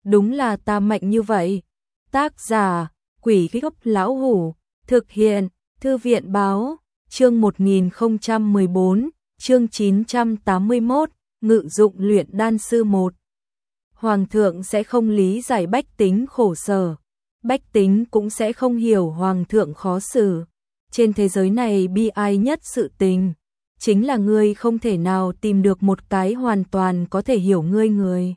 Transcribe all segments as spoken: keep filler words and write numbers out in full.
đúng là ta mạnh như vậy. Tác giả, Quỷ Gốc Lão Hủ, thực hiện, Thư viện Báo, chương một nghìn không trăm mười bốn, chương chín trăm tám mươi mốt, ngự dụng luyện đan sư một. Hoàng thượng sẽ không lý giải bách tính khổ sở, bách tính cũng sẽ không hiểu hoàng thượng khó xử. Trên thế giới này bi ai nhất sự tình, chính là ngươi không thể nào tìm được một cái hoàn toàn có thể hiểu ngươi người.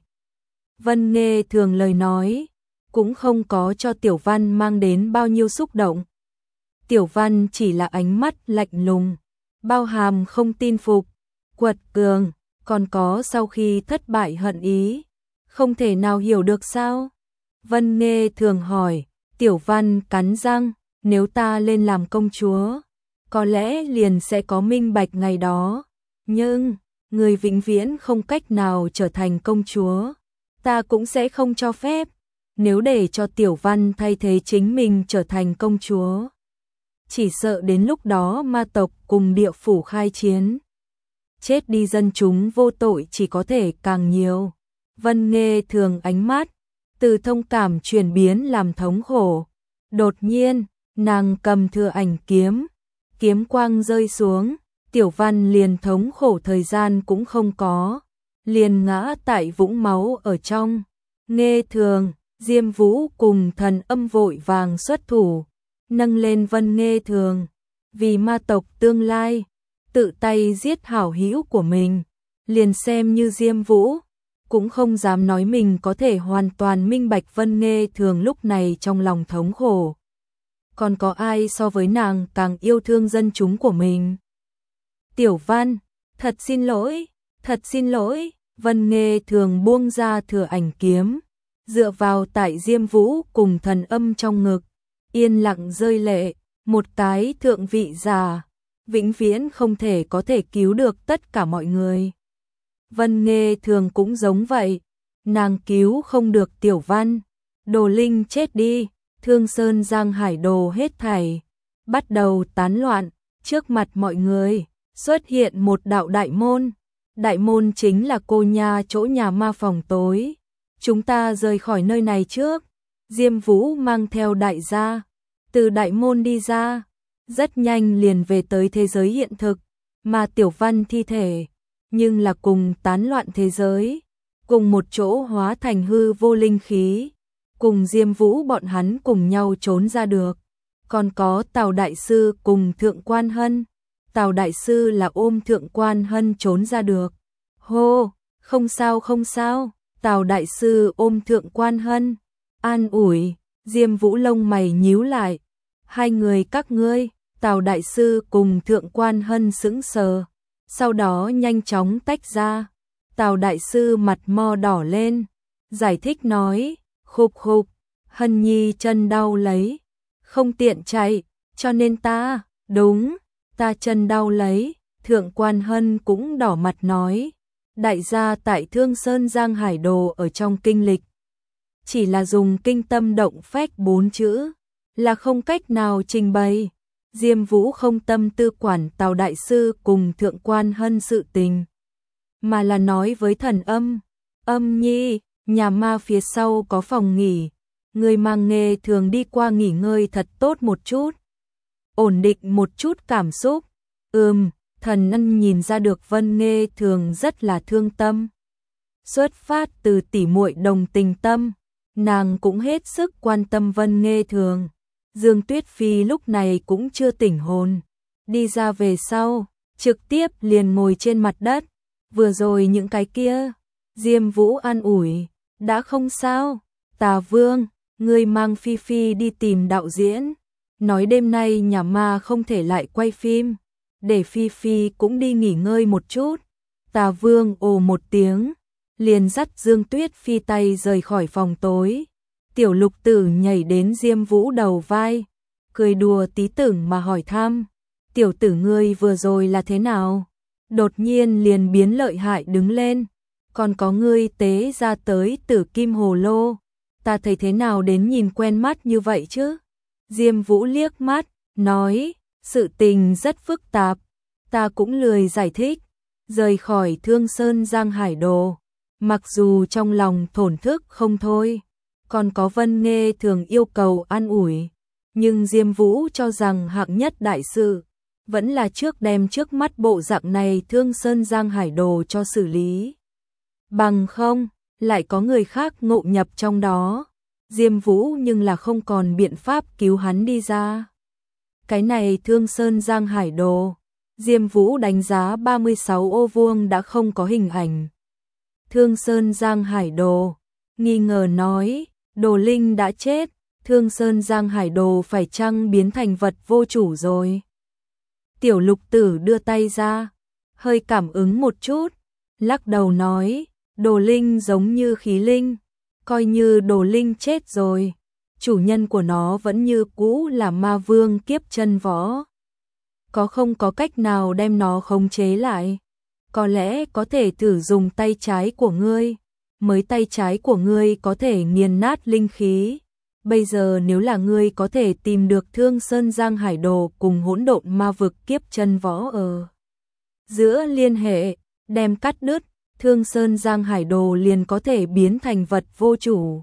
Vân Nghê Thường lời nói, cũng không có cho Tiểu Văn mang đến bao nhiêu xúc động. Tiểu Văn chỉ là ánh mắt lạnh lùng, bao hàm không tin phục, quật cường, còn có sau khi thất bại hận ý, không thể nào hiểu được sao? Vân Nghê Thường hỏi. Tiểu Văn cắn răng, nếu ta lên làm công chúa, có lẽ liền sẽ có minh bạch ngày đó, nhưng người vĩnh viễn không cách nào trở thành công chúa, ta cũng sẽ không cho phép. Nếu để cho Tiểu Văn thay thế chính mình trở thành công chúa, chỉ sợ đến lúc đó ma tộc cùng địa phủ khai chiến, chết đi dân chúng vô tội chỉ có thể càng nhiều. Vân Nghê Thường ánh mắt từ thông cảm chuyển biến làm thống khổ. Đột nhiên, nàng cầm thừa ảnh kiếm, kiếm quang rơi xuống, Tiểu Văn liền thống khổ thời gian cũng không có, liền ngã tại vũng máu ở trong. Nghê Thường, Diêm Vũ cùng Thần Âm vội vàng xuất thủ, nâng lên Vân Nghê Thường, vì ma tộc tương lai, tự tay giết hảo hữu của mình, liền xem như Diêm Vũ cũng không dám nói mình có thể hoàn toàn minh bạch Vân Nghê Thường lúc này trong lòng thống khổ. Còn có ai so với nàng càng yêu thương dân chúng của mình? Tiểu Văn, thật xin lỗi, thật xin lỗi. Vân Nghê Thường buông ra thừa ảnh kiếm, dựa vào tại Diêm Vũ cùng Thần Âm trong ngực, yên lặng rơi lệ. Một cái thượng vị già, vĩnh viễn không thể có thể cứu được tất cả mọi người. Vân Nghê Thường cũng giống vậy, nàng cứu không được Tiểu Văn, Đồ Linh chết đi, Thương Sơn Giang Hải Đồ hết thảy bắt đầu tán loạn. Trước mặt mọi người xuất hiện một đạo đại môn, đại môn chính là cô nha chỗ nhà ma phòng tối. Chúng ta rời khỏi nơi này trước. Diêm Vũ mang theo đại gia từ đại môn đi ra, rất nhanh liền về tới thế giới hiện thực, mà Tiểu Văn thi thể nhưng là cùng tán loạn thế giới, cùng một chỗ hóa thành hư vô linh khí, cùng Diêm Vũ bọn hắn cùng nhau trốn ra được. Còn có Tào Đại Sư cùng Thượng Quan Hân, Tào Đại Sư là ôm Thượng Quan Hân trốn ra được. Hô, không sao không sao, Tào Đại Sư ôm Thượng Quan Hân, an ủi. Diêm Vũ lông mày nhíu lại, hai người các ngươi. Tào Đại Sư cùng Thượng Quan Hân sững sờ, sau đó nhanh chóng tách ra. Tào Đại Sư mặt mo đỏ lên, giải thích nói, khục khục, Hân Nhi chân đau lấy, không tiện chạy, cho nên ta, đúng, ta chân đau lấy. Thượng Quan Hân cũng đỏ mặt nói, đại gia tại Thương Sơn Giang Hải Đồ ở trong kinh lịch, chỉ là dùng kinh tâm động phách bốn chữ, là không cách nào trình bày. Diêm Vũ không tâm tư quản Tào Đại Sư cùng Thượng Quan Hân sự tình, mà là nói với Thần Âm, Âm Nhi, nhà ma phía sau có phòng nghỉ, người mang Nghê Thường đi qua nghỉ ngơi thật tốt một chút, ổn định một chút cảm xúc. Ừm, Thần Âm nhìn ra được Vân Nghê Thường rất là thương tâm, xuất phát từ tỉ muội đồng tình tâm, nàng cũng hết sức quan tâm Vân Nghê Thường. Dương Tuyết Phi lúc này cũng chưa tỉnh hồn, đi ra về sau, trực tiếp liền ngồi trên mặt đất. Vừa rồi những cái kia, Diêm Vũ an ủi, đã không sao. Tà Vương, ngươi mang Phi Phi đi tìm đạo diễn, nói đêm nay nhà ma không thể lại quay phim, để Phi Phi cũng đi nghỉ ngơi một chút. Tà Vương ồ một tiếng, liền dắt Dương Tuyết Phi tay rời khỏi phòng tối. Tiểu Lục Tử nhảy đến Diêm Vũ đầu vai, cười đùa tí tưởng mà hỏi thăm, tiểu tử ngươi vừa rồi là thế nào? Đột nhiên liền biến lợi hại đứng lên, còn có ngươi tế ra tới Tử Kim Hồ Lô, ta thấy thế nào đến nhìn quen mắt như vậy chứ? Diêm Vũ liếc mắt, nói, sự tình rất phức tạp, ta cũng lười giải thích. Rời khỏi Thương Sơn Giang Hải Đồ, Mặc dù trong lòng thổn thức không thôi, còn có Vân Nghê thường yêu cầu an ủi, nhưng Diêm Vũ cho rằng hạng nhất đại sự vẫn là trước đem trước mắt bộ dạng này Thương Sơn Giang Hải Đồ cho xử lý. Bằng không, lại có người khác ngộ nhập trong đó. Diêm Vũ nhưng là không còn biện pháp cứu hắn đi ra. Cái này Thương Sơn Giang Hải Đồ, Diêm Vũ đánh giá ba mươi sáu ô vuông đã không có hình ảnh. Thương Sơn Giang Hải Đồ, nghi ngờ nói, Đồ Linh đã chết, Thương Sơn Giang Hải Đồ phải chăng biến thành vật vô chủ rồi. Tiểu Lục Tử đưa tay ra, hơi cảm ứng một chút, lắc đầu nói, Đồ Linh giống như khí linh, coi như Đồ Linh chết rồi, chủ nhân của nó vẫn như cũ là ma vương Kiếp Chân Võ. Có không có cách nào đem nó khống chế lại? Có lẽ có thể thử dùng tay trái của ngươi, mới tay trái của ngươi có thể nghiền nát linh khí. Bây giờ nếu là ngươi có thể tìm được Thương Sơn Giang Hải Đồ cùng hỗn độn ma vực Kiếp Chân Võ ở giữa liên hệ, đem cắt đứt, Thương Sơn Giang Hải Đồ liền có thể biến thành vật vô chủ.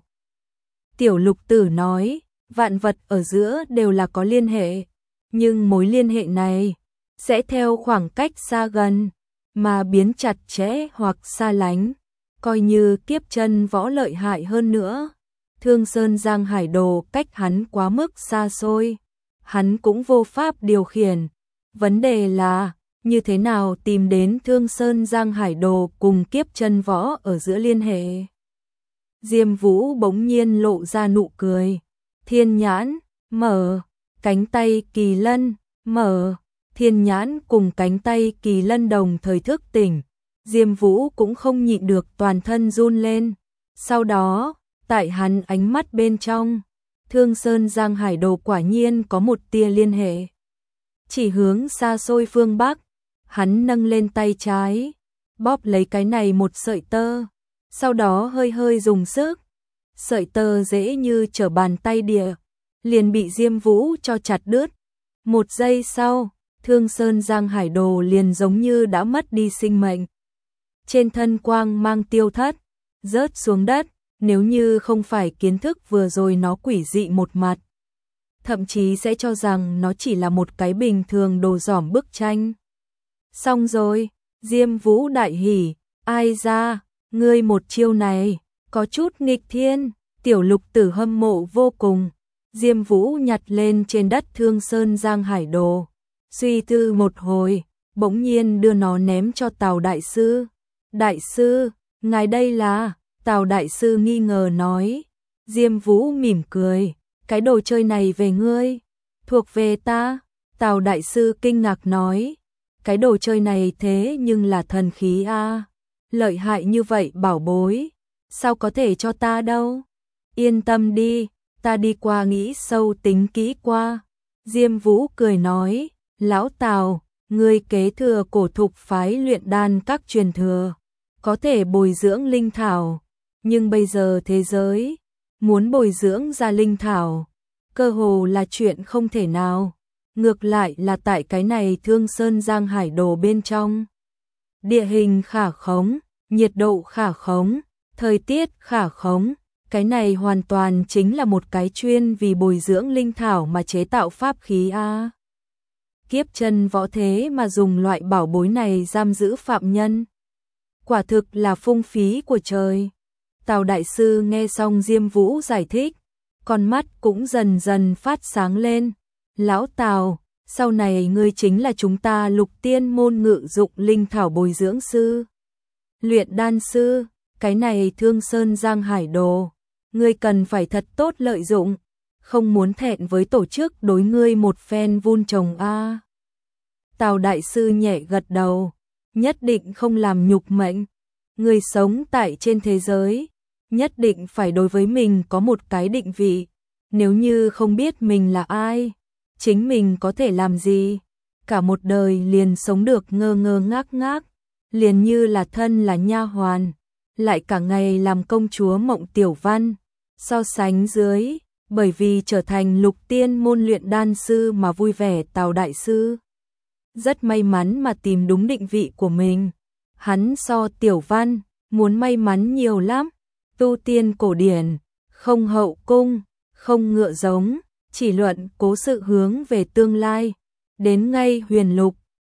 Tiểu Lục Tử nói, vạn vật ở giữa đều là có liên hệ, nhưng mối liên hệ này sẽ theo khoảng cách xa gần mà biến chặt chẽ hoặc xa lánh. Coi như Kiếp Chân Võ lợi hại hơn nữa, Thương Sơn Giang Hải Đồ cách hắn quá mức xa xôi, hắn cũng vô pháp điều khiển. Vấn đề là, như thế nào tìm đến Thương Sơn Giang Hải Đồ cùng Kiếp Chân Võ ở giữa liên hệ? Diêm Vũ bỗng nhiên lộ ra nụ cười. Thiên nhãn, mở, cánh tay kỳ lân, mở, thiên nhãn cùng cánh tay kỳ lân đồng thời thức tỉnh. Diêm Vũ cũng không nhịn được toàn thân run lên. Sau đó, tại hắn ánh mắt bên trong, Thương Sơn Giang Hải Đồ quả nhiên có một tia liên hệ. Chỉ hướng xa xôi phương Bắc, hắn nâng lên tay trái, bóp lấy cái này một sợi tơ, sau đó hơi hơi dùng sức. Sợi tơ dễ như trở bàn tay địa, liền bị Diêm Vũ cho chặt đứt. Một giây sau, Thương Sơn Giang Hải Đồ liền giống như đã mất đi sinh mệnh. Trên thân quang mang tiêu thất, rớt xuống đất, nếu như không phải kiến thức vừa rồi nó quỷ dị một mặt, thậm chí sẽ cho rằng nó chỉ là một cái bình thường đồ dỏm bức tranh. Xong rồi, Diêm Vũ đại hỉ, ai ra, ngươi một chiêu này, có chút nghịch thiên. Tiểu Lục Tử hâm mộ vô cùng. Diêm Vũ nhặt lên trên đất Thương Sơn Giang Hải Đồ, suy tư một hồi, bỗng nhiên đưa nó ném cho Tào Đại Sư. Đại Sư, ngài đây là? Tào Đại Sư nghi ngờ nói. Diêm Vũ mỉm cười, cái đồ chơi này về ngươi, thuộc về ta. Tào Đại Sư kinh ngạc nói, cái đồ chơi này thế nhưng là thần khí a, lợi hại như vậy bảo bối, sao có thể cho ta đâu? Yên tâm đi, ta đi qua nghĩ sâu tính kỹ qua. Diêm Vũ cười nói, lão Tào, ngươi kế thừa Cổ Thục phái luyện đan các truyền thừa, có thể bồi dưỡng linh thảo, nhưng bây giờ thế giới muốn bồi dưỡng ra linh thảo, cơ hồ là chuyện không thể nào. Ngược lại là tại cái này Thương Sơn Giang Hải Đồ bên trong, địa hình khả khống, nhiệt độ khả khống, thời tiết khả khống, cái này hoàn toàn chính là một cái chuyên vì bồi dưỡng linh thảo mà chế tạo pháp khí a. Kiếp Chân Võ thế mà dùng loại bảo bối này giam giữ phạm nhân, quả thực là phung phí của trời. Tào Đại Sư nghe xong Diêm Vũ giải thích, con mắt cũng dần dần phát sáng lên. Lão Tào, sau này ngươi chính là chúng ta Lục Tiên môn ngự dụng linh thảo bồi dưỡng sư, luyện đan sư. Cái này Thương Sơn Giang Hải Đồ, ngươi cần phải thật tốt lợi dụng, không muốn thẹn với tổ chức đối ngươi một phen vun trồng a. Tào Đại Sư nhẹ gật đầu, nhất định không làm nhục mệnh. Người sống tại trên thế giới, nhất định phải đối với mình có một cái định vị. Nếu như không biết mình là ai, chính mình có thể làm gì, cả một đời liền sống được ngơ ngơ ngác ngác, liền như là thân là nha hoàn, lại cả ngày làm công chúa Mộng Tiểu Văn. So sánh dưới, bởi vì trở thành Lục Tiên môn luyện đan sư mà vui vẻ, Tào Đại Sư rất may mắn mà tìm đúng định vị của mình. Hắn so Tiểu Văn, muốn may mắn nhiều lắm, tu tiên cổ điển, không hậu cung, không ngựa giống, chỉ luận cố sự hướng về tương lai, đến ngay huyền lục,